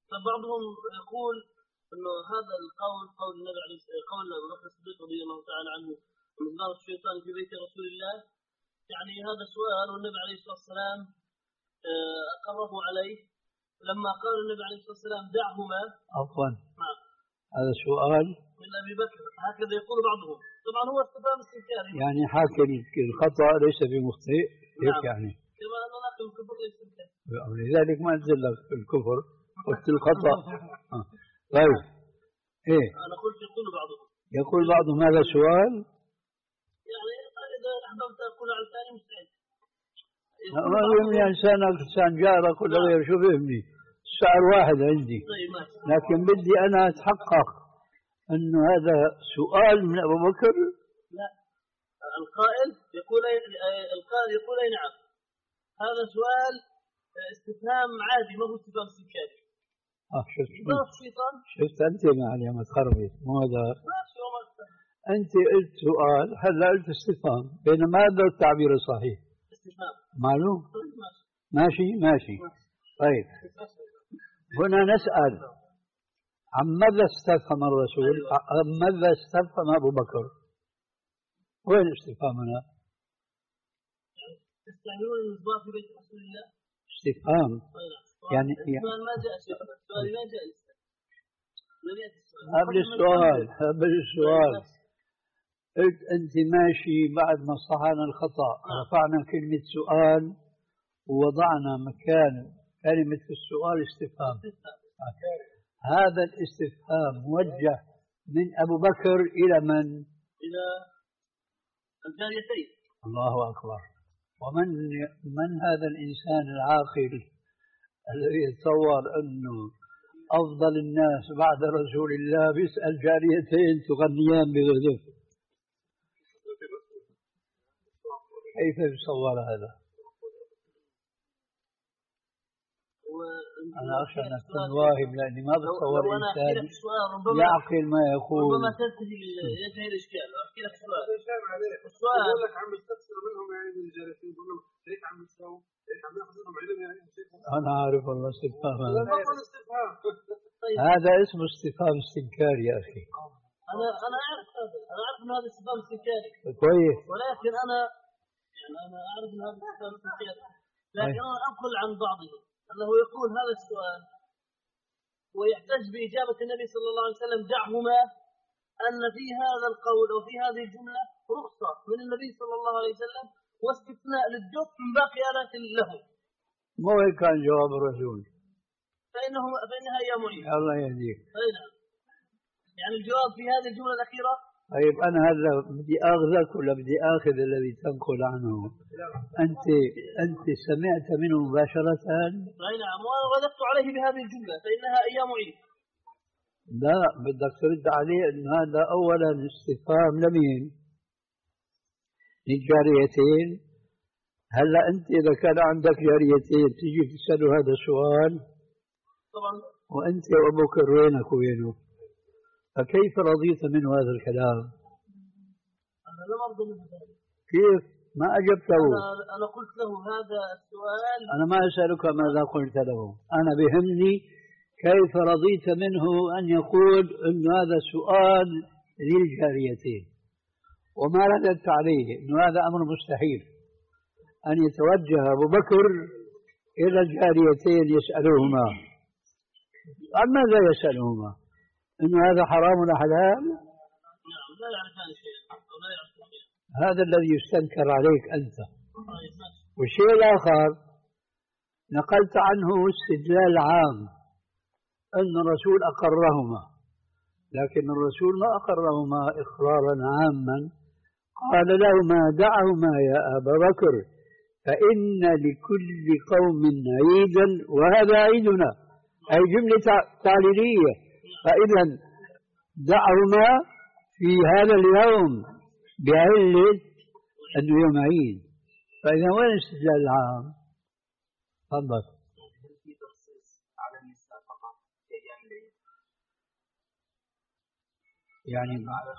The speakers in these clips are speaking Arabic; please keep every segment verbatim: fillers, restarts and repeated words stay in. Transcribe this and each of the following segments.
فبعضهم يقول انه هذا القول قول النبي عليه قول ابو بكر الصديق رضي الله تعالى عنه مزمار الشيطان في بيت رسول الله، يعني هذا سؤال والنبي عليه الصلاه والسلام اقره عليه لما قال النبي عليه الصلاه والسلام دعهما. عفوا هذا سؤال من ابي بكر هكذا يقول بعضهم، طبعا هو استفهام استنكاري يعني حاكي الخطا ليس بمخطئ هيك يعني كما ان ناقل الكفر ليس بمخطئ، لذلك ما انزل لك في الكفر قلت الخطا. طيب ايه انا قلت يقول بعضهم يقول بعضهم هذا سؤال، يعني اذا احببت اقول على الثاني مستعد. ما بيهمني انسان انسان جار كل غير شو بيهمني، السؤال واحد عندي لكن بدي انا اتحقق انه هذا سؤال من ابو بكر. لا القائل يقول القائل يقول اي نعم هذا سؤال استفهام عادي ما هو استفهام استنكاري. اه شفت شفت انت معي ما تخربط مو هذا انت قلت سؤال هلا قلت استفهام بينما هذا التعبير الصحيح استفهام معلوم ماشي ماشي. طيب هنا نسأل عن ماذا استفهم الرسول عن ماذا استفهم ابو بكر؟ وين الاستفهام هنا؟ تستعملون المصباح في بيت رسول الله؟ استفهام يعني السؤال ما جاء شيء السؤال ما جاء قبل السؤال قبل السؤال قلت أنت ماشي بعد ما صحنا الخطأ رفعنا كلمة سؤال ووضعنا مكان كلمة السؤال استفهام. هذا الاستفهام موجه من أبو بكر إلى من؟ إلى الجاريتين. الله أكبر. ومن من هذا الإنسان العاقل الذي يتصور أنه أفضل الناس بعد رسول الله بيسأل جاريتين تغنيان بغدف؟ كيف يتصور هذا؟ أنا أخشى أن أكون واهم لأني ما بتصور إنسان يعقل ما يقول. ربما تنتهي ينتهي الإشكال. أحكي لك سؤال. السؤال يقول لك عم يستفسر منهم يعني من الجالسين يقول لهم ليش عم يساووا؟ ليش عم ياخذ منهم علم يعني؟ أنا عارف والله استفهام هذا. استفهام. هذا اسمه استفهام استنكاري يا أخي. أنا أنا أعرف هذا. أنا أعرف إن هذا استفهام استنكاري. كويس. ولكن أنا يعني أنا أعرف إن هذا استفهام استنكاري. لكن أنا أنقل عن بعضهم أنه يقول هذا السؤال ويحتج بإجابة النبي صلى الله عليه وسلم دعهما، أن في هذا القول أو في هذه الجملة رخصة من النبي صلى الله عليه وسلم واستثناء للدف من باقي آلات له. مو هيك كان جواب الرسول. فإنه فإنها هي معين. الله يهديك. نعم. يعني الجواب في هذه الجملة الأخيرة. طيب أنا هلا بدي آخذك ولا بدي آخذ الذي تنقل عنه؟ أنت أنت سمعت منه مباشرة؟ أي نعم وأنا رددت عليه بهذه الجملة فإنها أيام عيد. لا بدك ترد عليه أن هذا أولا استفهام لمين؟ للجاريتين. هلا أنت إذا كان عندك جاريتين تيجي تسأله هذا السؤال طبعا وأنت وأبو بكر وينك وينه؟ فكيف رضيت منه هذا الكلام؟ أنا لم أرضى منه ذلك. كيف؟ ما أجبته. أنا, أنا قلت له هذا السؤال. أنا ما أسألك ماذا قلت له، أنا بهمني كيف رضيت منه أن يقول أن هذا سؤال للجاريتين، وما رددت عليه أن هذا أمر مستحيل أن يتوجه أبو بكر إلى الجاريتين يسألهما. عن ماذا يسألهما؟ إنه هذا حرام ولا حلال؟ نعم لا يعرفان شيئا ولا يعرفون شيئا. هذا الذي يستنكر عليك أنت. والشيء الآخر نقلت عنه استدلال عام أن الرسول أقرهما، لكن الرسول ما أقرهما إقرارا عاما، قال لهما دعهما يا أبا بكر فإن لكل قوم عيدا وهذا عيدنا، أي جملة تعليلية. فإذا دعهما في هذا اليوم بعلة أنه يوم عيد. فإذا وين الاستدلال العام؟ تفضل. يعني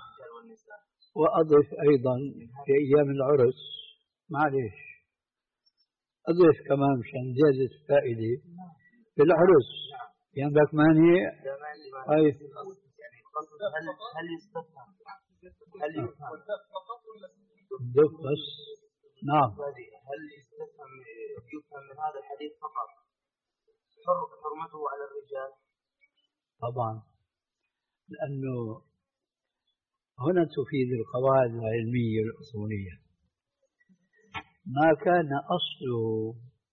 وأضف أيضا في أيام العرس، معلش أضف كمان مشان زيادة الفائدة في العرس في عندك مانع؟ طيب يعني هل هل يستفهم هل يفهم دف بس. نعم. هل يستفهم يفهم من هذا الحديث فقط حرمته على الرجال؟ طبعا، لأنه هنا تفيد القواعد العلمية الأصولية. ما كان أصله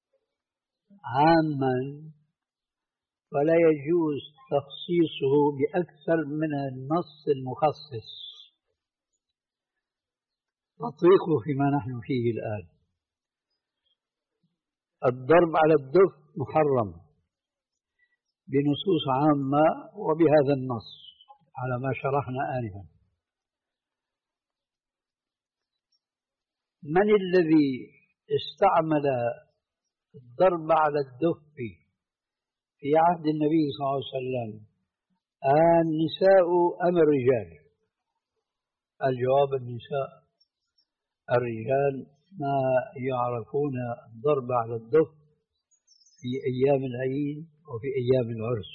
عاما فلا يجوز تخصيصه بأكثر من النص المخصص. تطبيقه فيما نحن فيه الآن، الضرب على الدف محرم بنصوص عامة وبهذا النص على ما شرحنا آنفا. من الذي استعمل الضرب على الدف في عهد النبي صلى الله عليه وسلم؟ النساء أم الرجال؟ الجواب النساء. الرجال ما يعرفون الضرب على الدف في أيام العيد وفي أيام العرس،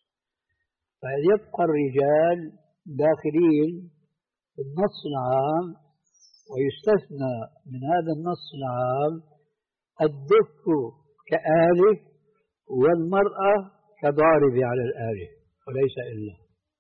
فيبقى الرجال داخلين في النص العام، ويستثنى من هذا النص العام الدف كآلة والمرأة كضارب على الآلة وليس إلا.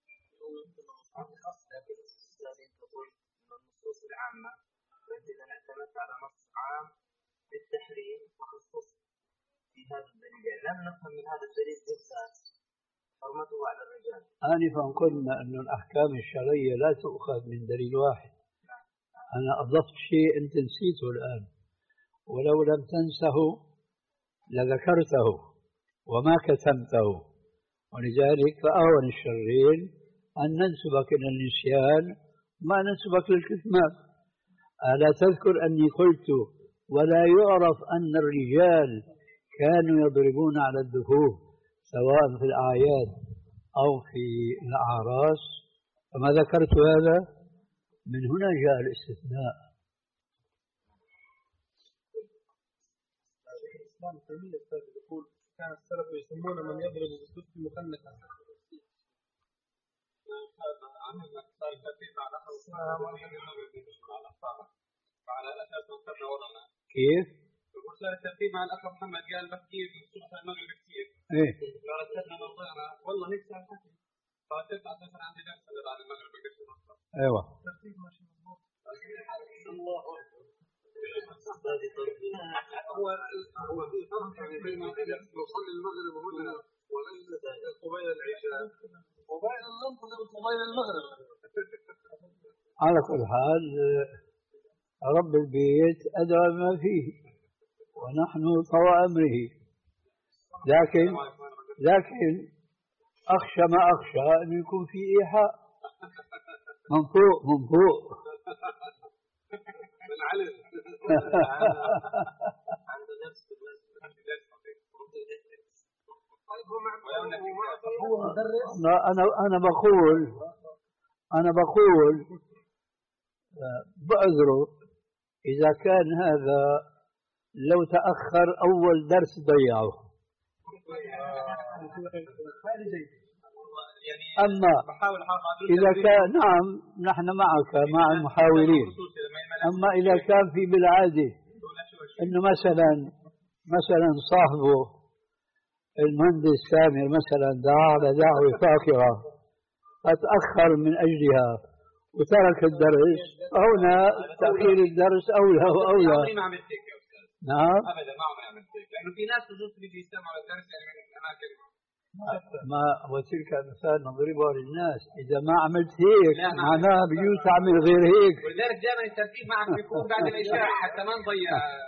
النصوص العامة إذا اعتمدت على نص عام للتحريم وخصص في هذا الدليل، يعني لم نفهم من هذا الدليل بالذات حرمته على الرجال. آنفا قلنا أن الأحكام الشرعية لا تؤخذ من دليل واحد. أنا أضفت شيء أنت نسيته الآن، ولو لم تنسه لذكرته وما كتمته، ولذلك فأهون الشرين أن ننسبك إلى النسيان ما ننسبك للكتمان. ألا تذكر أني قلت ولا يعرف أن الرجال كانوا يضربون على الدفوف سواء في الأعياد أو في الأعراس؟ فما ذكرت هذا؟ من هنا جاء الاستثناء. الإسلام تيمية يقول كان السلف يسمون من يضرب بالدف مخنثا. كيف؟ يقول صار الترتيب مع الأخ محمد قال بحكي من سورة المغرب كثير. إيه. لو رتبنا موضوعنا والله هيك صار حكي. فرتبت على أساس عندي درس بعد المغرب بقدر نصر. أيوة. الترتيب ماشي مضبوط. الله هو هو في فرق بين نصلي المغرب هنا وليس قبيل العشاء وبين ننتظر قبيل المغرب. على كل حال رب البيت أدرى ما فيه ونحن طوى أمره، لكن لكن أخشى ما أخشى أن يكون في إيحاء من فوق من فوق. أنا أنا بقول أنا بقول بعذره إذا كان هذا لو تأخر أول درس ضيعه. أما إذا كان نعم نحن معك مع المحاورين، أما إذا كان في بالعادة إنه مثلا مثلا صاحبه المهندس سامر مثلا دعا على دعوة فاقرة فتأخر من أجلها وترك الدرس، هنا تأخير الدرس أولى وأولى. نعم. أبدا ما عمري عملت هيك، لأنه في ناس بجوز بيجي يستمعوا الدرس يعني من أماكن ما وتلك الأمثال نضربها للناس. إذا ما عملت هيك معناها بيجوز تعمل غير هيك. ولذلك دائما الترتيب معك بيكون بعد العشاء حتى ما نضيع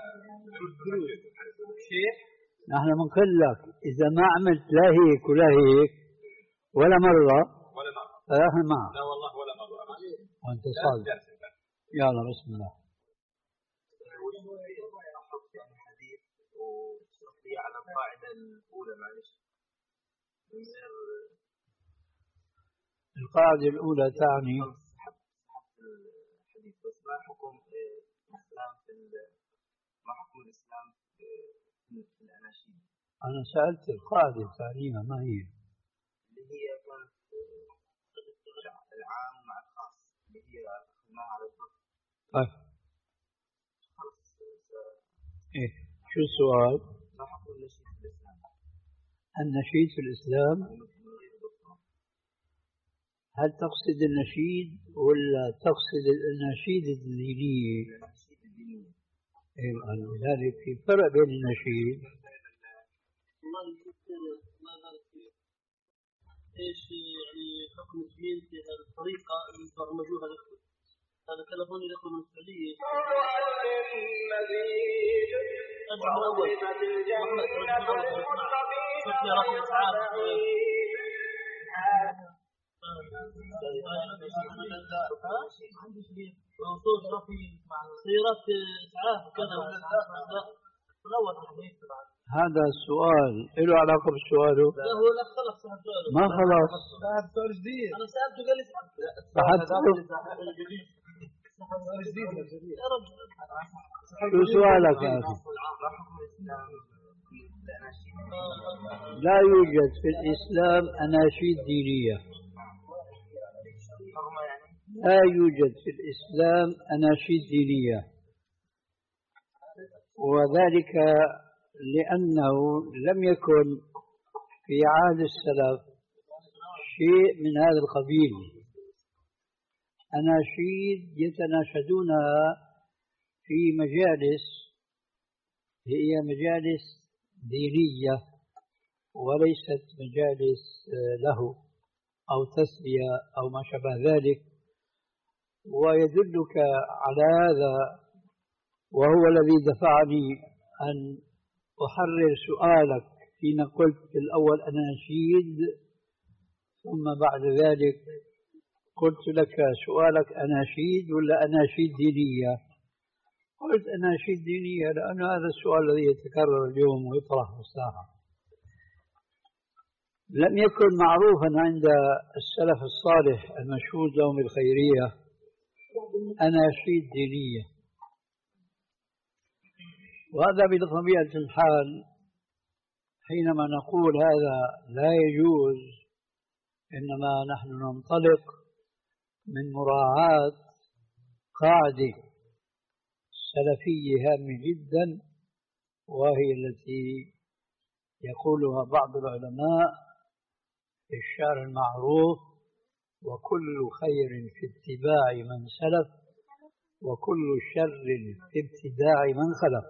شيء. نحن بنقول لك إذا ما عملت لا هيك ولا هيك ولا مرة ولا مرة فنحن معك. لا والله ولا مرة. وأنت صادق. يلا بسم الله. على القاعدة الأولى معلش. القاعدة الأولى تعني الحديث بس ما حكم الإسلام في ما حكم الإسلام في الأناشيد؟ أنا سألت القاعدة الثانية ما هي؟ طيب إيه شو السؤال؟ النشيد في الإسلام هل تقصد النشيد ولا تقصد الأناشيد الدينية؟ إيه لذلك في فرق بين النشيد. ايش يعني حكم الدين في الطريقه اللي برمجوها الاخوه؟ هذا تلفوني الاخوه من السعوديه. من اول محمد من اول شوف يا رب اسعاف منصور شرفي سيارات اسعاف كذا من اول هذا السؤال له علاقة بسؤاله؟ لا هو لا خلص سؤاله ما خلص سأل سؤال جديد. أنا سألته قال لي شو سؤالك يا أخي؟ لا يوجد في الإسلام أناشيد دينية. لا يوجد في الإسلام أناشيد دينية، وذلك لأنه لم يكن في عهد السلف شيء من هذا القبيل. أناشيد يتناشدونها في مجالس هي مجالس دينية وليست مجالس له أو تسلية أو ما شابه ذلك. ويدلك على هذا وهو الذي دفعني أن أحرر سؤالك حين قلت في الأول أناشيد ثم بعد ذلك قلت لك سؤالك أناشيد ولا أناشيد دينية؟ قلت أناشيد دينية لأن هذا السؤال الذي يتكرر اليوم ويطرح في الساحة. لم يكن معروفا عند السلف الصالح المشهود لهم الخيرية أناشيد دينية، وهذا بطبيعة الحال حينما نقول هذا لا يجوز إنما نحن ننطلق من مراعاة قاعدة سلفية هامة جدا، وهي التي يقولها بعض العلماء في الشعر المعروف: وكل خير في اتباع من سلف وكل شر في ابتداع من خلف.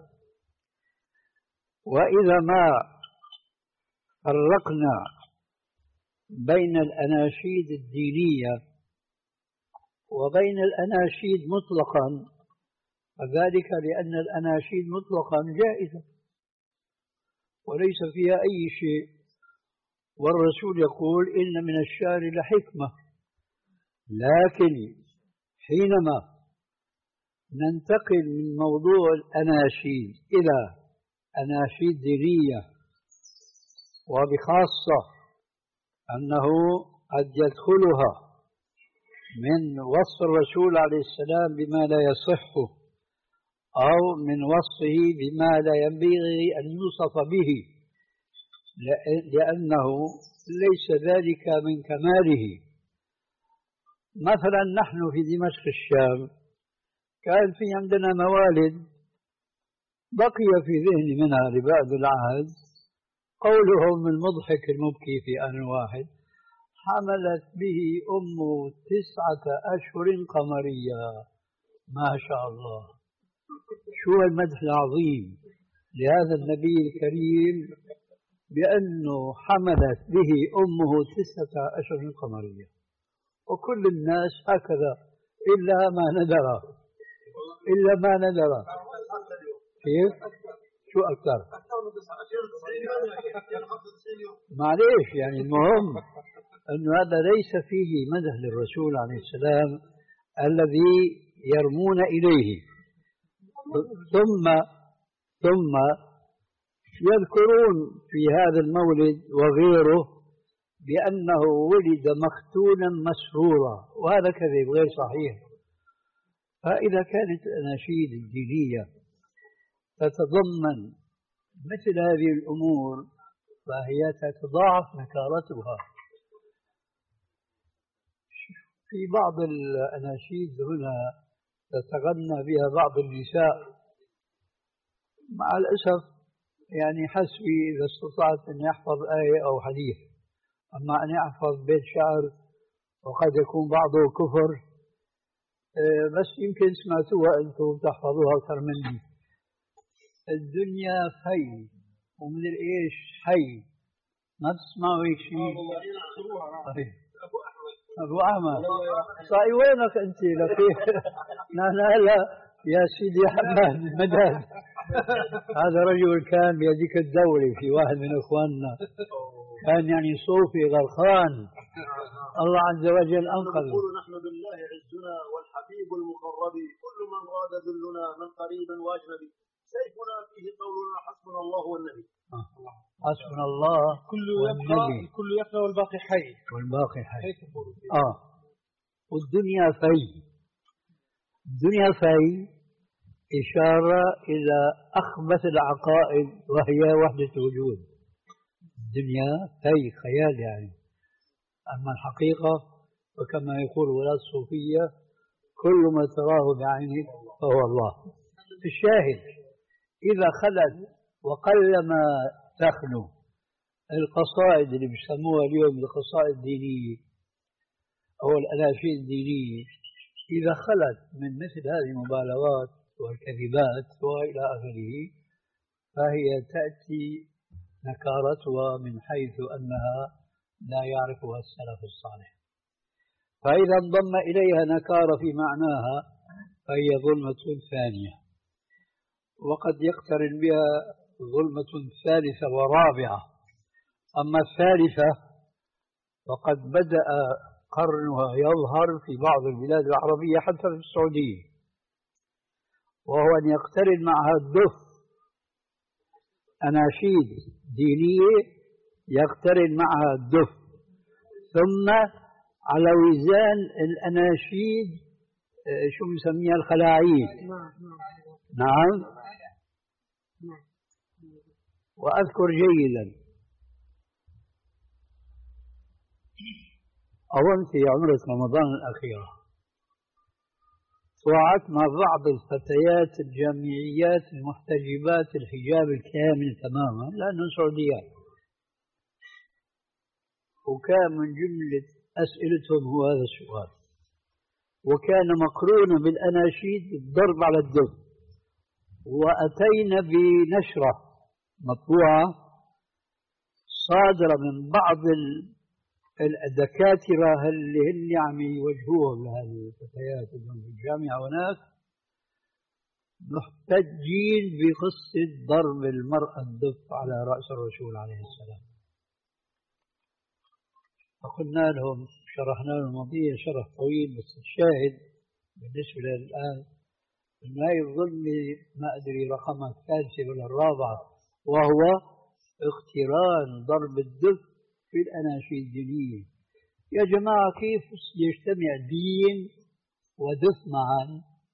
وإذا ما فرقنا بين الأناشيد الدينية وبين الأناشيد مطلقا فذلك لأن الأناشيد مطلقا جائزة وليس فيها أي شيء، والرسول يقول: إن من الشعر لحكمة. لكن حينما ننتقل من موضوع الأناشيد إلى أناشيد دينية، وبخاصة أنه قد يدخلها من وصف الرسول عليه السلام بما لا يصح أو من وصفه بما لا ينبغي أن يوصف به لأنه ليس ذلك من كماله. مثلا نحن في دمشق الشام كان في عندنا موالد بقي في ذهني منها لبعض العهد قولهم المضحك المبكي في آن واحد: حملت به أمه تسعة أشهر قمرية. ما شاء الله، شو المدح العظيم لهذا النبي الكريم بأنه حملت به أمه تسعة أشهر قمرية، وكل الناس هكذا إلا ما ندر إلا ما ندر. كيف؟ شو أكثر؟ معليش يعني المهم أنه هذا ليس فيه مدح للرسول عليه السلام الذي يرمون إليه. ثم ثم يذكرون في هذا المولد وغيره بأنه ولد مختونا مسرورا، وهذا كذب غير صحيح. فإذا كانت الأناشيد الدينية تتضمن مثل هذه الأمور فهي تتضاعف نكارتها. في في بعض الأناشيد هنا تتغنى بها بعض النساء، مع الأسف يعني حسبي إذا استطعت أن يحفظ آية أو حديث، أما أن يحفظ بيت شعر وقد يكون بعضه كفر، بس يمكن سمعتوها أنتم تحفظوها أكثر مني. الدنيا في ومن الإيش حي، ما تسمعوا هيك شيء؟ أبو أحمد صاي وينك أنت لكيف؟ لا لا لا يا سيدي حماد مداد، هذا رجل كان بهذيك الدولة، في واحد من إخواننا كان يعني صوفي غرقان، الله عز وجل أنقذه. نقول نحن بالله عزنا والحبيب المقرب، كل من راد ذلنا من قريب واجنبي، سيفنا فيه قولنا حسبنا الله والنبي. حسبنا الله كل والنبي، كل يفنى والباقي حي، والباقي حي. آه والدنيا في، الدنيا في إشارة إلى أخبث العقائد وهي وحدة الوجود. الدنيا في خيال يعني، أما الحقيقة وكما يقول ولاة الصوفية كل ما تراه بعينك فهو الله. الشاهد إذا خلت وقلما تخلو القصائد اللي بيسموها اليوم القصائد الدينية أو الأناشيد الدينية، إذا خلت من مثل هذه المبالغات والكذبات وإلى آخره، فهي تأتي نكارتها من حيث أنها لا يعرفها السلف الصالح، فإذا انضم إليها نكارة في معناها فهي ظلمة ثانية، وقد يقترن بها ظلمة ثالثة ورابعة. أما الثالثة فقد بدأ قرنها يظهر في بعض البلاد العربية حتى في السعودية، وهو أن يقترن معها الدف، أناشيد دينية يقترن معها الدف، ثم على وزان الأناشيد شو بنسميها الخلاعيد. نعم. وأذكر جيدا أول في عمرة رمضان الأخيرة طلعت مع بعض الفتيات الجامعيات المحتجبات الحجاب الكامل تماما لأنه سعوديات، وكان من جملة أسئلتهم هو هذا السؤال، وكان مقرونا بالأناشيد الضرب على الدف. وأتينا بنشرة مطبوعة صادرة من بعض الدكاترة اللي هن عم يوجهوهم لهذه الفتيات في الجامعة هناك، محتجين بقصة ضرب المرأة الدف على رأس الرسول عليه السلام. فقلنا لهم، شرحنا لهم الموضوع شرح طويل، بس الشاهد بالنسبة للآن إن هاي الظلمة ما أدري رقمها الثالثة ولا الرابعة، وهو اقتران ضرب الدف في الأناشيد الدينية. يا جماعة كيف يجتمع دين ودف معا؟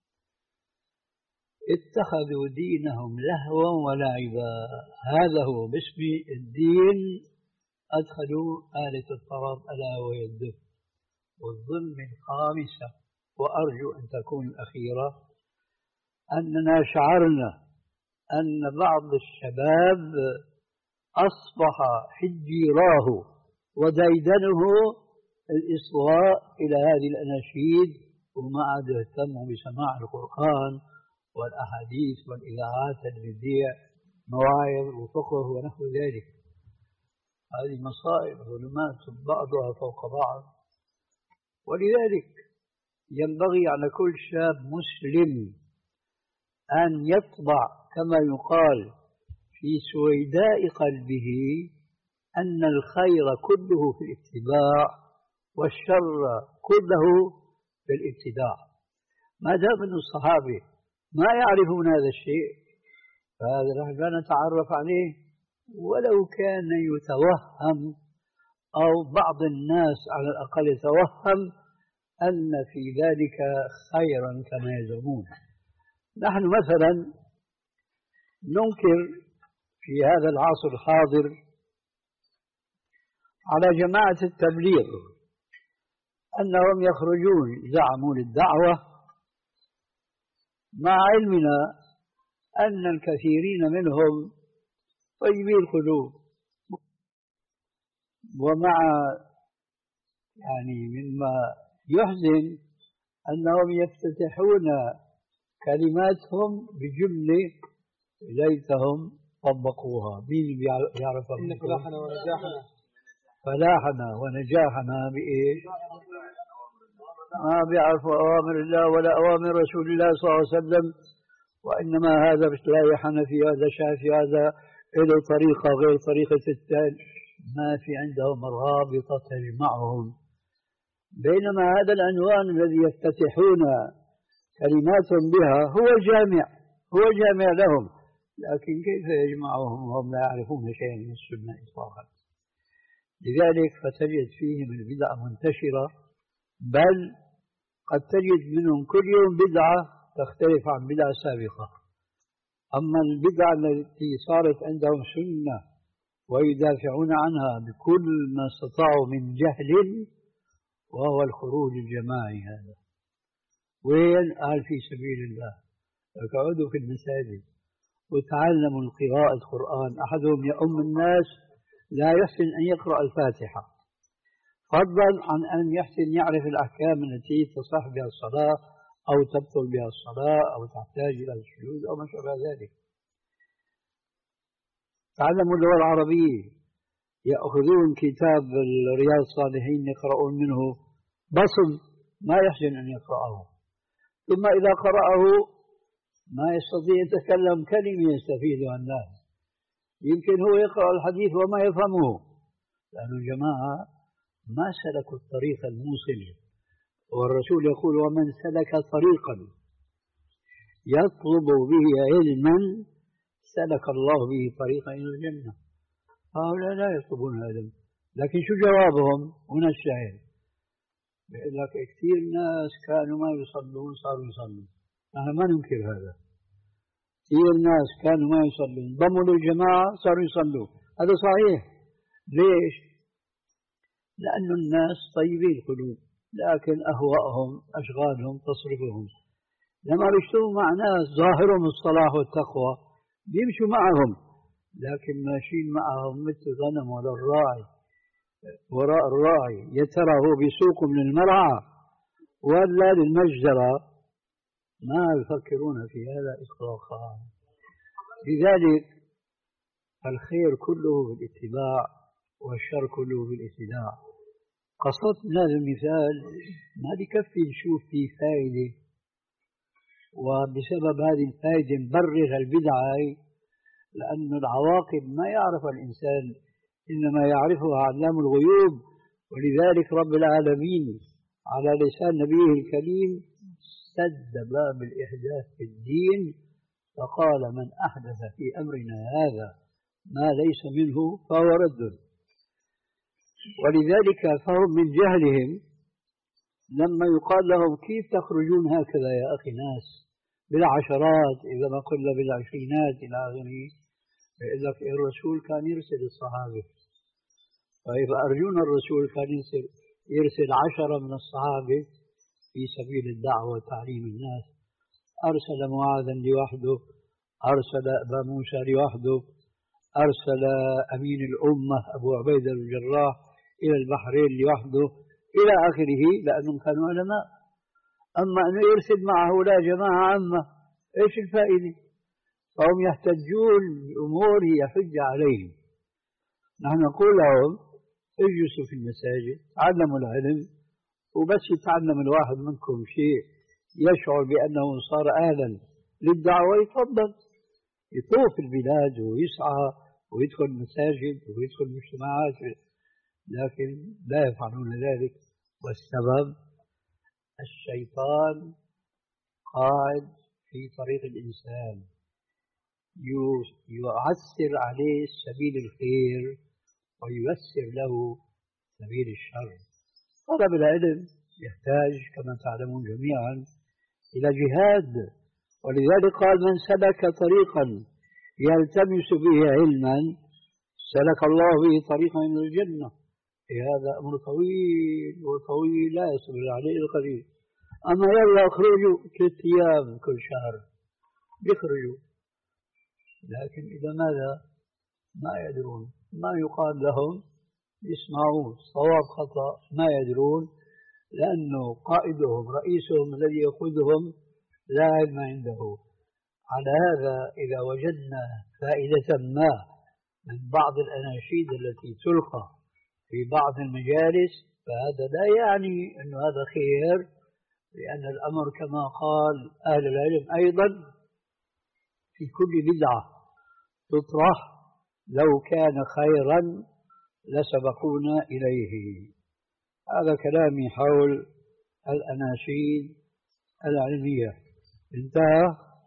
اتخذوا دينهم لهوا ولعبا، هذا هو باسم الدين أدخلوا آلة الطرب ألا وهي الدف. والظلم الخامسة وأرجو أن تكون الأخيرة أننا شعرنا أن بعض الشباب أصبح حجيراه وديدنه الإصغاء إلى هذه الأناشيد، وما عاد يهتموا بسماع القرآن والأحاديث والإذاعات البديع مواعظ وفقه ونحو ذلك. هذه مصائب ظلمات بعضها فوق بعض، ولذلك ينبغي على كل شاب مسلم أن يطبع كما يقال في سويداء قلبه أن الخير كله في الاتباع والشر كله في الابتداع. ما دام أن الصحابة ما يعرفون هذا الشيء فهذا نحن لا نتعرف عليه، ولو كان يتوهم أو بعض الناس على الأقل يتوهم أن في ذلك خيرا كما يزعمون. نحن مثلا ننكر في هذا العصر الحاضر على جماعة التبليغ أنهم يخرجون زعموا للدعوة مع علمنا أن الكثيرين منهم طيبي القلوب، ومع يعني مما يحزن أنهم يفتتحون كلماتهم بجملة ليتهم طبقوها. مين بيعرف؟ إن فلاحنا ونجاحنا فلاحنا ونجاحنا بإيش؟ ما بيعرفوا أوامر الله ولا أوامر رسول الله صلى الله عليه وسلم، وإنما هذا بتلاقي حنفي، هذا شافعي، هذا له طريقة غير طريقة الثاني، ما في عندهم رابطة تجمعهم. بينما هذا العنوان الذي يفتتحون كلماتهم بها هو جامع، هو جامع لهم، لكن كيف يجمعهم وهم لا يعرفون شيئا من السنة إطلاقا؟ لذلك فتجد فيهم البدع منتشرة، بل قد تجد منهم كل يوم بدعة تختلف عن بدعة سابقة. أما البدعة التي صارت عندهم سنة ويدافعون عنها بكل ما استطاعوا من جهل، وهو الخروج الجماعي. هذا وين؟ قال في سبيل الله. اقعدوا في المساجد وتعلموا قراءة القرآن. أحدهم يؤم الناس لا يحسن أن يقرأ الفاتحة، فضلا عن أن يحسن يعرف الأحكام التي تصح بها الصلاة أو تبطل بها الصلاة أو تحتاج إلى السجود أو ما شابه ذلك. تعلموا اللغة العربية، يأخذون كتاب رياض الصالحين يقرؤون منه بصم ما يحسن أن يقرأه، ثم إذا قرأه ما يستطيع يتكلم كلمة يستفيدها الناس. يمكن هو يقرأ الحديث وما يفهمه، لأنه جماعة ما سلكوا الطريق الموصل. والرسول يقول: ومن سلك طريقا يطلب به علما سلك الله به طريقا إلى الجنة. هؤلاء لا يطلبون العلم، لكن شو جوابهم؟ هنا الشاهد، بيقول لك كثير ناس كانوا ما يصلون صاروا يصلون. نحن ما ننكر هذا. كثير ناس كانوا ما يصلون ضموا للجماعة صاروا يصلون، هذا صحيح. ليش؟ لأن الناس طيبي القلوب، لكن أهواءهم أشغالهم تصرفهم. لما بيشتغلوا مع ناس ظاهرهم الصلاح والتقوى بيمشوا معهم، لكن ماشيين معهم مثل غنم ولا الراعي وراء الراعي، يترى هو بيسوقهم للمرعى ولا للمجزرة، ما يفكرون في هذا إطلاقا. لذلك الخير كله بالاتباع والشر كله بالاتباع. قصدت من هذا المثال ما بكفي نشوف فيه فائدة وبسبب هذه الفائدة نبرر البدعة، لأن العواقب ما يعرفها الإنسان، إنما يعرفها علام الغيوب. ولذلك رب العالمين على لسان نبيه الكريم سد باب الإحداث في الدين، فقال: من أحدث في أمرنا هذا ما ليس منه فهو رد. ولذلك فهم من جهلهم لما يقال لهم: كيف تخرجون هكذا يا أخي ناس بالعشرات إذا ما قلنا بالعشرينات إلى آخره، يقول لك الرسول كان يرسل الصحابة. طيب أرجونا الرسول كان يرسل, يرسل عشرة من الصحابة في سبيل الدعوة وتعليم الناس. أرسل معاذا لوحده، أرسل أبا موسى لوحده، أرسل أمين الأمة أبو عبيدة الجراح إلى البحرين لوحده إلى آخره، لأنهم كانوا علماء. أما أنه يرسل معه لا جماعة عامة، إيش الفائدة؟ فهم يحتجون بأمور هي حجة عليهم. نحن نقول لهم: اجلسوا في المساجد، تعلموا العلم، وبس يتعلم الواحد منكم شيء يشعر بأنه صار أهلا للدعوة يتفضل يطوف البلاد ويسعى ويدخل المساجد ويدخل المجتمعات، لكن لا يفعلون ذلك. والسبب الشيطان قاعد في طريق الإنسان يعسر عليه سبيل الخير وييسر له سبيل الشر. طلب العلم يحتاج كما تعلمون جميعا إلى جهاد، ولذلك قال: من سلك طريقا يلتمس به علما سلك الله به طريقا إلى الجنة. هذا أمر طويل وطويل لا يصبر عليه القليل. أما يلا اخرجوا ثلاث أيام كل شهر بيخرجوا، لكن إذا ماذا ما يدرون، ما يقال لهم يسمعون صواب خطأ ما يدرون، لأنه قائدهم رئيسهم الذي يقودهم لا علم عنده. على هذا إذا وجدنا فائدة ما من بعض الأناشيد التي تلقى في بعض المجالس فهذا لا يعني أن هذا خير، لأن الأمر كما قال أهل العلم أيضا في كل بدعة تطرح لو كان خيرا لسبقونا إليه. هذا كلامي حول الأناشيد العلمية. انتهى.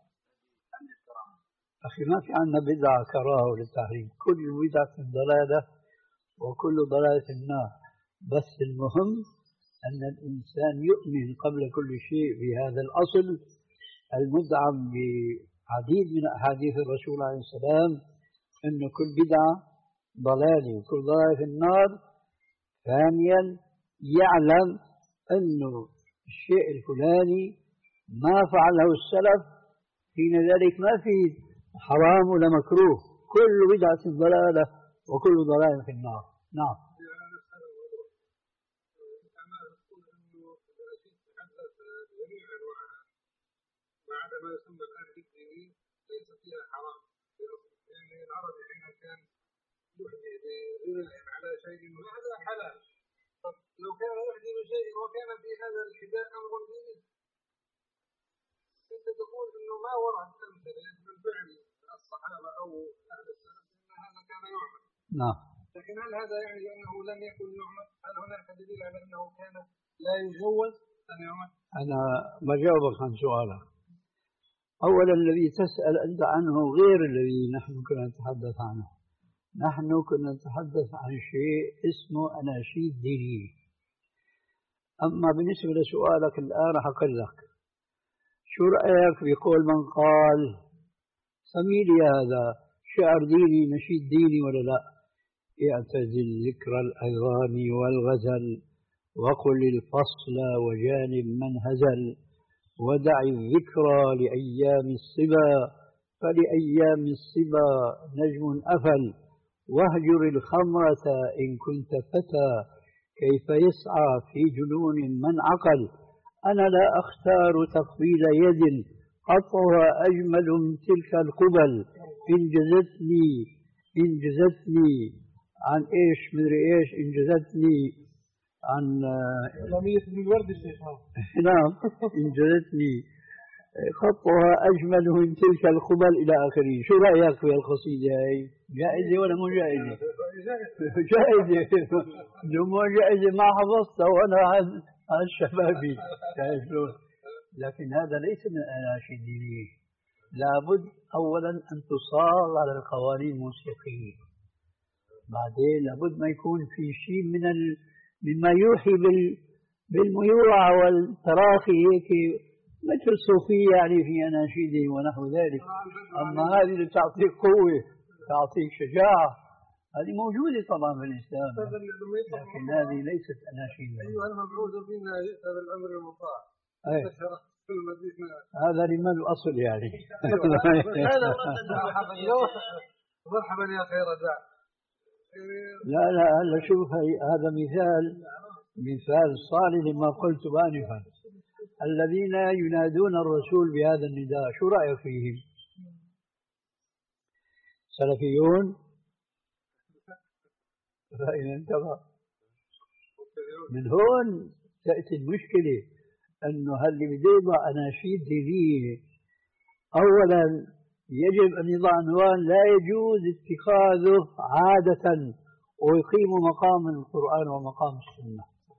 أخي ما في عندنا بدعة كراهة للتحريم، كل بدعة ضلالة وكل ضلالة النار، بس المهم أن الإنسان يؤمن قبل كل شيء بهذا الأصل المدعم بعديد من أحاديث الرسول عليه السلام أن كل بدعة ضلالة وكل ضلالة في النار. ثانيا يعلم أنه الشيء الفلاني ما فعله السلف حين ذلك ما في حرام ولا مكروه، كل بدعة ضلالة وكل ضلالة في النار. نعم. ما يسمى الآن بالديني ليس فيها حرام، يعني العربي حين كان يحدي بغير على شيء وهذا حلال. طب لو كان يحدي بشيء وكان في هذا الحداء أمر ديني، أنت تقول إنه ما ورد أمثلة من فعل الصحابة أو أهل السلف أن هذا كان يعمل. نعم. لكن هل هذا يعني أنه لم يكن يعمل؟ هل هناك دليل على أنه كان لا يجوز أن يعمل؟ أنا بجاوبك عن سؤالك. أولا الذي تسأل أنت عنه غير الذي نحن كنا نتحدث عنه. نحن كنا نتحدث عن شيء اسمه أناشيد دينية. أما بالنسبة لسؤالك الآن راح أقول لك شو رأيك بقول من قال سميلي هذا شعر ديني نشيد ديني ولا لا؟ اعتزل ذكر الأغاني والغزل وقل الفصل وجانب من هزل، ودع الذكرى لأيام الصبا فلأيام الصبا نجم أفل، واهجر الخمرة إن كنت فتى كيف يسعى في جنون من عقل. أنا لا أختار تقبيل يد قطعها أجمل من تلك القبل، إن جزتني إن جزتني عن إيش مدري إيش إن جزتني عن لمية بن الورد الشيخ. نعم إن جزتني خطها أجمل من تلك القبل إلى آخره. شو رأيك في القصيدة هاي؟ جائزة ولا مو جائزة؟ جائزة. لو مو جائزة ما حفظتها وأنا عن عن شبابي. لكن هذا ليس من الأناشيد الدينية. لابد أولا أن تصاغ على القوانين الموسيقية، بعدين لابد ما يكون في شيء من ال... مما يوحي بال... بالميوعة والتراخي هيك مثل الصوفية يعني في أناشيدهم ونحو ذلك. أما هذه اللي تعطيك قوة تعطيك شجاعة هذه موجودة طبعا في الإسلام، لكن هذه ليست أناشيد. أيها المبعوث بنا جئت بالأمر المطاع. هذا رمال الأصل يعني. مرحبا يا خير داع. لا لا هلا شوف هذا مثال مثال صالح لما قلت آنفا. الذين ينادون الرسول بهذا النداء شو رأيك فيهم؟ سلفيون؟ فإن انتبه من هون تأتي المشكلة، أنه هل بده يضع أناشيد دينية أولا يجب أن يضع عنوان لا يجوز اتخاذه عادة ويقيم مقام القرآن ومقام السنة.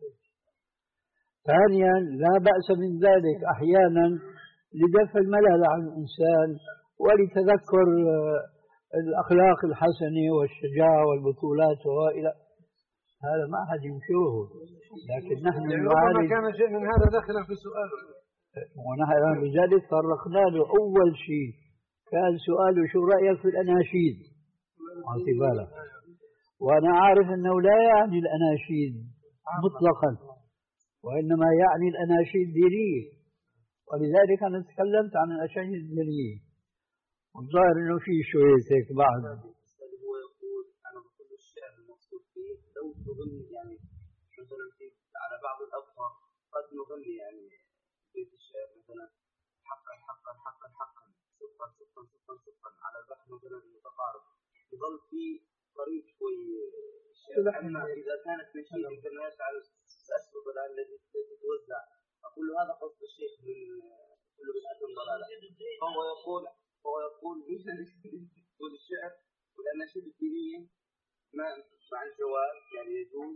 ثانيا لا بأس من ذلك أحيانا لدفع الملل عن الإنسان ولتذكر الأخلاق الحسنة والشجاعة والبطولات وإلى هذا ما أحد ينكره، لكن نحن نعالج كان شيء من هذا داخلا في السؤال، ونحن لذلك طرقنا له أول شيء كان سؤاله شو رأيك في الأناشيد؟ أعطي بالك. وأنا عارف أنه لا يعني الأناشيد مطلقا، وإنما يعني الأناشيد الدينية، ولذلك أنا تكلمت عن الأناشيد الدينية، والظاهر أنه في شوية هيك بعد. هو يقول أنا بقول الشعر المقصود فيه لو تغني يعني مثلا في على بعض الأبصار قد نغني يعني بيت الشعر مثلا حقا حقا حقا حقا صفا صفا صفا صفا على البحر مثلا متقارب يظل في قريب شوي الشعر. أما إذا كانت نشيد كما يفعل الأسلوب الآن الذي تتوزع أقول هذا قصد الشيخ من كل بدعة ضلالة. فهو يقول هو يقول يقول الشعر والأناشيد الدينية ما مع الجواز يعني يجوز.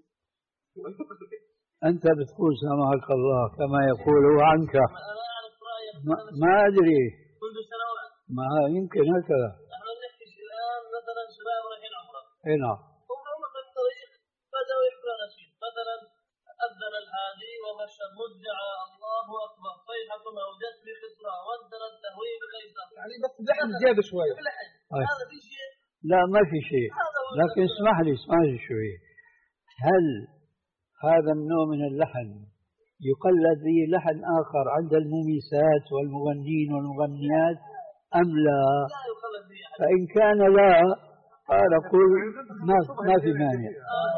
أنت بتقول سامحك الله كما يقول هو عنك. أنا أعرف رأيك. ما, ما أدري. منذ سنوات. ما يمكن هكذا. نحن نحكي الآن مثلا شباب رايحين عمرة. إي نعم. هم في الطريق بدأوا يحكوا أناشيد مثلا أذن الهادي ومشى المدعى الله أكبر صيحة موجات بخسرى وانزل التهويل بالأيسر. يعني بس لحن زيادة شوية. هذا في شيء؟ لا ما في شيء، لكن اسمح لي اسمح لي شوي. هل هذا النوع من اللحن يقلد به لحن آخر عند المومسات والمغنين والمغنيات أم لا؟ لا يقلد به. فإن كان لا قال قل ما ما في مانع.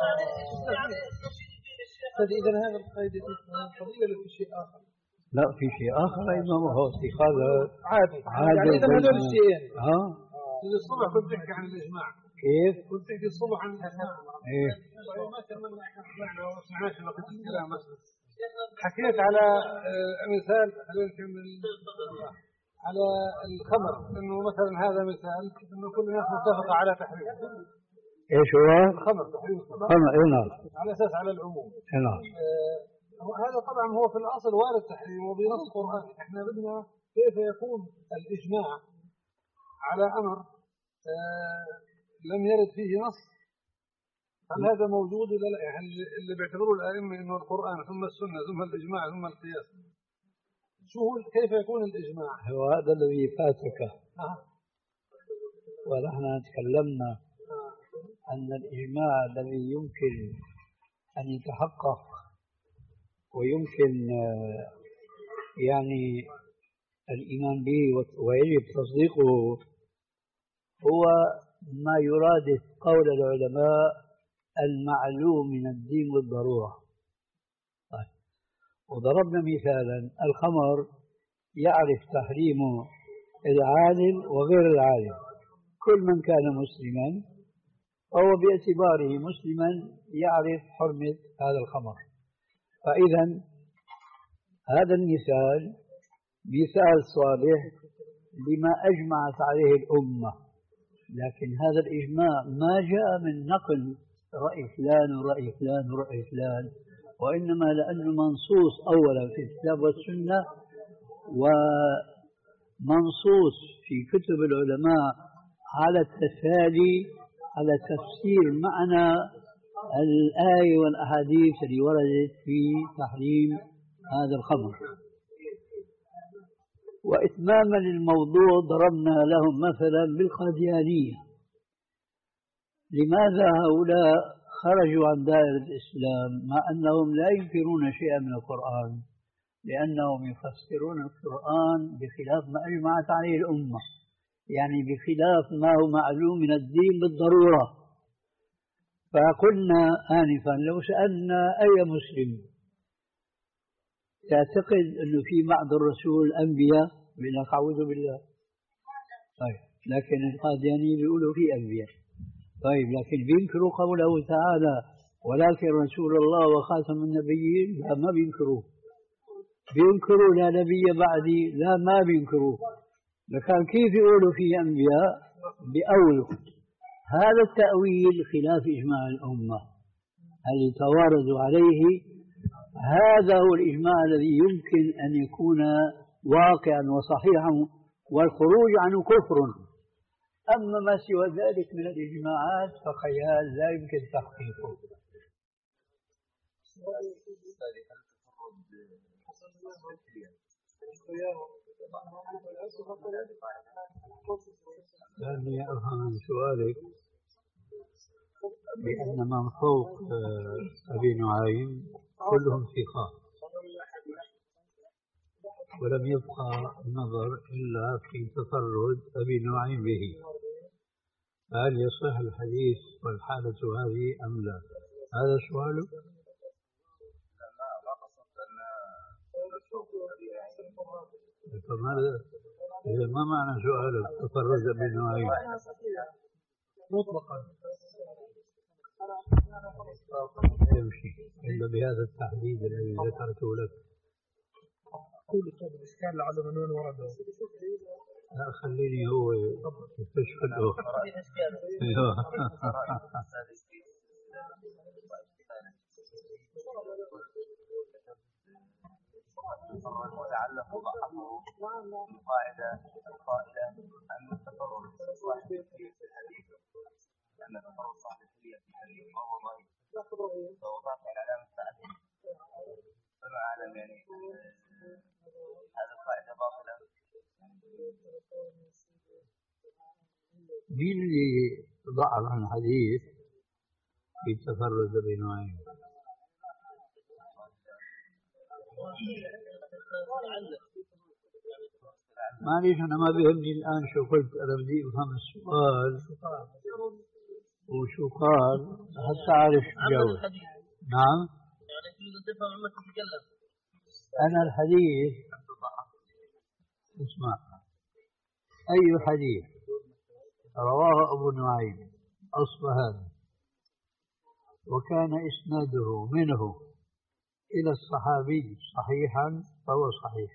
إذا هذا القيد قضية ولا في شيء آخر؟ لا في شيء آخر أيضا وهو اتخاذ عادي. عادي. يعني إذا هذول الشيئين. ها؟ الصبح كنت تحكي عن الإجماع. كيف؟ كنت تحكي الصبح عن الإجماع. إيه. ما كملنا إحنا سمعنا وسمعت لقيت الكلام مثلا. حكيت على مثال خلينا نكمل على الخمر إنه مثلا هذا مثال إنه كل الناس متفقة على تحريمه. إيش هو؟ الخمر تحريم الخمر. خمر إيه نعم. على أساس على العموم. إيه نعم. آه هذا طبعا هو في الأصل وارد تحريمه بنص قرآني. إحنا بدنا كيف يكون الإجماع على أمر آه لم يرد فيه نص. هل هذا موجود ولا لا؟ يعني اللي بيعتبروا الأئمة إنه القرآن ثم السنة ثم الإجماع ثم القياس. شو هو كيف يكون الإجماع؟ هو هذا الذي فاتك. آه. ونحن تكلمنا أن الإجماع الذي يمكن أن يتحقق ويمكن يعني الإيمان به ويجب تصديقه هو ما يرادف قول العلماء المعلوم من الدين بالضرورة. طيب. وضربنا مثالا الخمر يعرف تحريمه العالم وغير العالم. كل من كان مسلما فهو باعتباره مسلما يعرف حرمة هذا الخمر. فإذا هذا المثال مثال صالح لما أجمعت عليه الأمة، لكن هذا الإجماع ما جاء من نقل رأي فلان ورأي فلان ورأي فلان، وإنما لأنه منصوص أولا في الكتاب والسنة ومنصوص في كتب العلماء على التسالي على تفسير معنى الآية والأحاديث اللي وردت في تحريم هذا الخمر. وإتماما للموضوع ضربنا لهم مثلا بالقاديانية. لماذا هؤلاء خرجوا عن دائرة الإسلام مع أنهم لا ينكرون شيئا من القرآن؟ لأنهم يفسرون القرآن بخلاف ما أجمعت عليه الأمة، يعني بخلاف ما هو معلوم من الدين بالضرورة. فقلنا آنفا لو سألنا أي مسلم تعتقد أنه في بعض الرسول أنبياء؟ بنا أعوذ بالله. طيب لكن القاديانيين بيقولوا في أنبياء. طيب لكن بينكروا قوله تعالى ولكن رسول الله وخاتم النبيين؟ لا ما بينكروه. بينكروا لا نبي بعدي؟ لا ما بينكروه. لكن كيف يقولوا في أنبياء؟ بأولوا. هذا التأويل خلاف إجماع الأمة هل يتوارد عليه. هذا هو الإجماع الذي يمكن أن يكون واقعا وصحيحا والخروج عنه كفر. أما ما سوى ذلك من الإجماعات فخيال لا يمكن تحقيقه. لأني أفهم سؤالك بأن من فوق أبي نعيم كلهم ثقات، ولم يبقى النظر إلا في تفرد أبي نعيم به، فهل يصح الحديث والحالة هذه أم لا؟ هذا سؤاله؟ فماذا إذا ما معنى سؤالك تفرد أبي نعيم؟ مطلقا يمشي إلا بهذا التحديد الذي ذكرته لك. قول هذا الإشكال لعل من وين ورده. لا خليني هو يستشفى الأخر. ولعله ضعفه القاعدة القائلة أن التفرد صاحب في الحديث أن التفرد صاحب في الحديث وهو ضعيف فهو ضعف على علامة التعديل. فما أعلم يعني هذه القاعدة باطلة. مين اللي ضعف عن الحديث في تفرد أبي نعيم؟ معليش أنا ما بيهمني الآن شو قلت، أنا بدي أفهم السؤال وشو قال حتى أعرف جواب. نعم يعني تريد أن تفهم عما تتكلم. أنا الحديث اسمع، أي حديث رواه أبو نعيم أصبهاني وكان إسناده منه إلى الصحابي صحيحا فهو صحيح،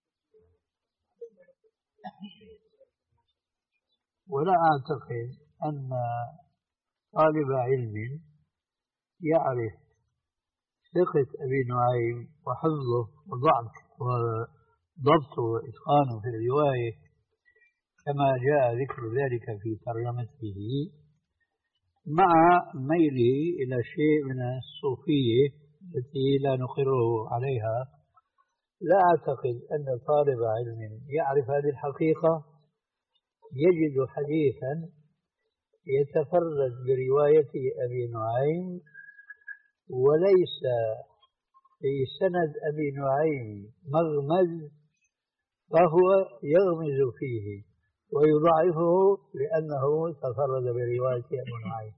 ولا أعتقد أن طالب علم يعرف ثقة أبي نعيم وحفظه وضعف وضبطه وإتقانه في الرواية كما جاء ذكر ذلك في ترجمته، مع ميله إلى شيء من الصوفية التي لا نقره عليها. لا أعتقد أن طالب علم يعرف هذه الحقيقة يجد حديثا يتفرد برواية أبي نعيم وليس في سند أبي نعيم مغمز فهو يغمز فيه ويضعفه لأنه تفرد برواية أبي نعيم.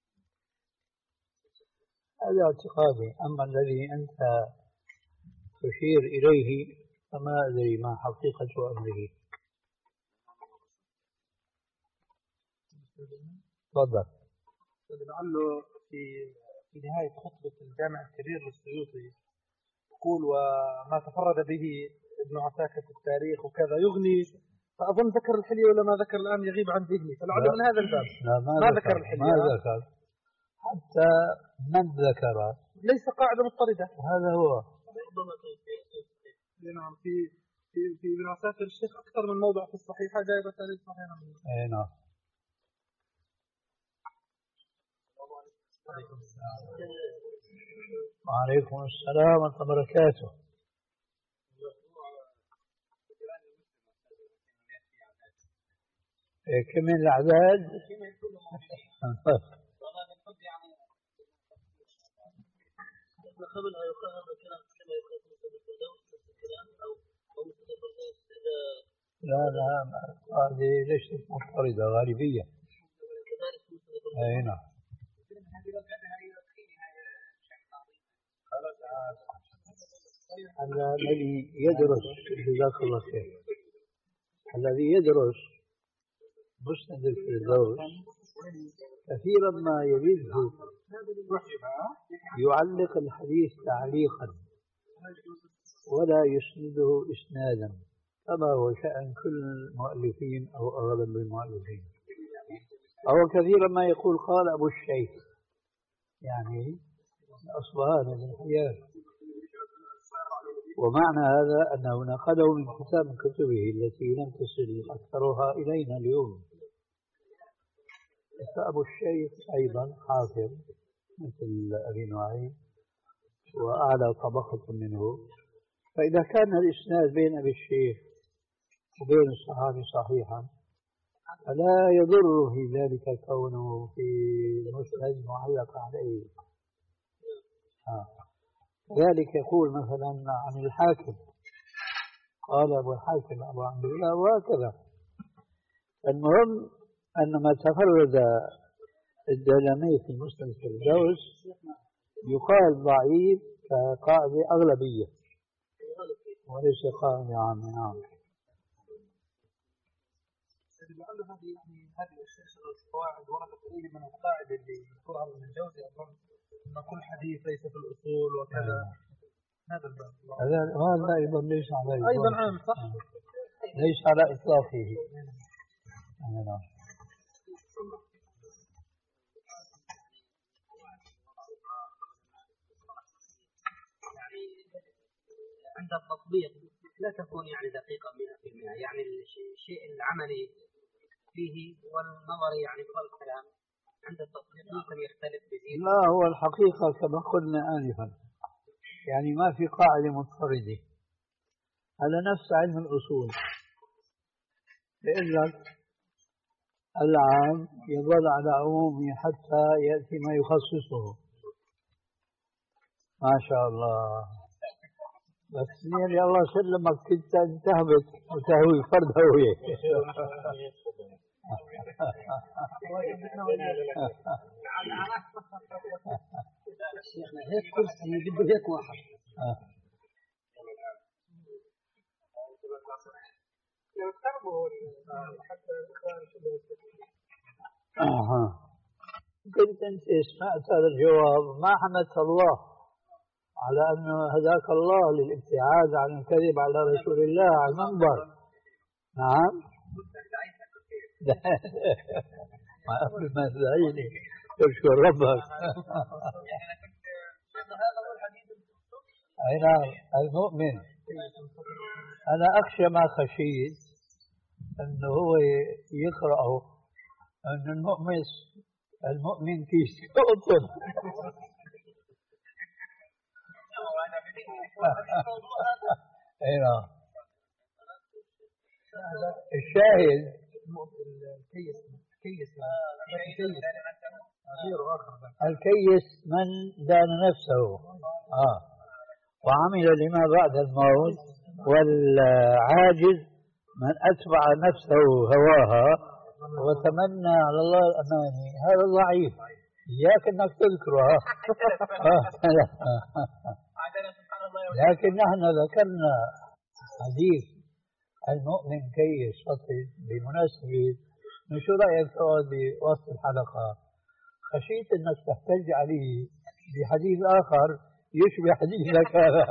هذا اعتقادي. أما الذي أنت تشير إليه فما أدري ما حقيقة أمره. تفضل. لعله في في نهاية خطبة الجامع الكبير للسيوطي يقول وما تفرد به ابن عساكر في التاريخ وكذا يغني، فأظن ذكر الحلية ولا ما ذكر الآن يغيب عن ذهني، فلعله من هذا الباب. لا ما, ما ذكر, ذكر الحلية، ما ذكر حتى من ذكر ليس قاعدة مضطردة. هذا هو. نعم في في في ابن عساكر الشيخ أكثر من موضع في الصحيحة جايبة تاريخ صحيحة. أي نعم. وعليكم السلام ورحمة الله وبركاته. كم من الأعداد؟ قبلها يقال هذا الكلام كما يقال مثل الفردوس نفس الكلام أو أو مثل الفردوس إذا لا لا هذه ليست مضطردة غالبية. كذلك مثل الفردوس. أي نعم. الذي يدرس جزاك الله خير الذي يدرس مسند الفردوس كثيرا ما يجده يعلق الحديث تعليقا ولا يسنده إسنادا كما هو شأن كل المؤلفين أو أغلب المؤلفين. أو كثيرا ما يقول قال أبو الشيخ يعني أصبهان من حياة، ومعنى هذا أنه نقله من كتاب من كتبه التي لم تصل أكثرها إلينا اليوم. فأبو الشيخ أيضا حافظ مثل أبي نعيم وأعلى طبقة منه، فإذا كان الإسناد بين أبي الشيخ وبين الصحابي صحيحا فلا يضر في ذلك كونه في مسند معلق عليه. آه. ذلك يقول مثلا عن الحاكم، قال أبو الحاكم أبو عبد الله وهكذا. المهم أن ما تفرد الدلمي في مسند الفردوس يقال ضعيف كقاعدة أغلبية وليس قاعدة عامة. نعم. لعل هذه يعني هذه الشيخ القواعد وردت إليه من القاعدة اللي ذكرها ابن الجوزي أظن أن كل حديث ليس في الأصول وكذا. هذا الباب هذا أيضا ليس على إطلاقه. أيضا عام صح؟ ليس على إطلاقه. نعم. عند التطبيق لا تكون يعني دقيقة مئة بالمئة، يعني الشيء العملي فيه والنظر يعني في الكلام عند التطبيق ممكن يختلف بزيادة. لا، هو الحقيقة كما قلنا آنفا يعني ما في قاعدة مضطردة على نفس علم الأصول، لأن العام يظل على عمومه حتى يأتي ما يخصصه. ما شاء الله. بس يعني الله سلمك كنت تهبط وتهوي فرد هوية. شيخنا هيك كرسي بده هيك واحد. اها كنت انت سمعت هذا الجواب، ما حمدت الله على انه هداك الله للابتعاد عن الكذب على رسول الله على المنبر. نعم. ما أقول ما تدعيني تشكر ربك. أي نعم. المؤمن أنا أخشى ما خشيت أنه هو يقرأه أن المؤمن المؤمن كيس قطن. أي نعم. الشاهد الكيس من دان نفسه آه. وعمل لما بعد الموت، والعاجز من أتبع نفسه هواها وتمنى على الله الأماني، هذا ضعيف. إياك أنك تذكرها. لكن نحن ذكرنا حديث المؤمن كيس فصل بمناسبة شو رأيك تقعد بوسط الحلقة؟ خشيت أنك تحتج عليه بحديث آخر يشبه حديثك هذا.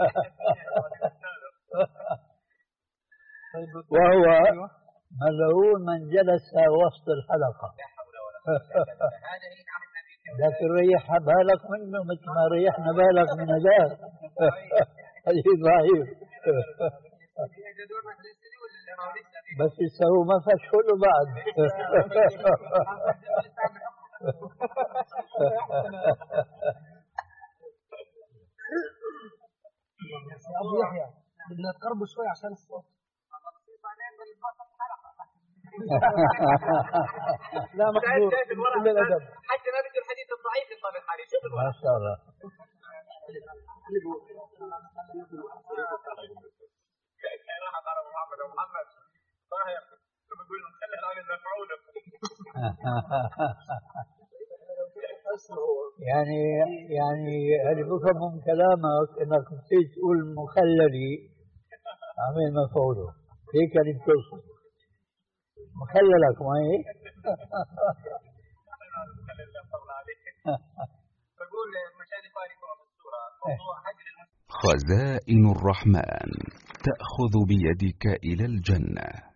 وهو ملعون من جلس وسط الحلقة. لكن ريح بالك منه مثل ما ريحنا بالك من هذا. حديث ضعيف. بس يسووا ما فيش كله بعد. أبو يحيى بدنا تقربوا شوي عشان الصوت. لا مقدور كل الأدب. حتى ما بده الحديث الضعيف يطلع بالحديث. شوف ما شاء الله. يعني يعني اللي بفهم من كلامك انك نسيت تقول مخللي عمل مفعوله، هيك اللي بتوصل مخللك ما هيك؟ خزائن الرحمن تأخذ بيدك إلى الجنة.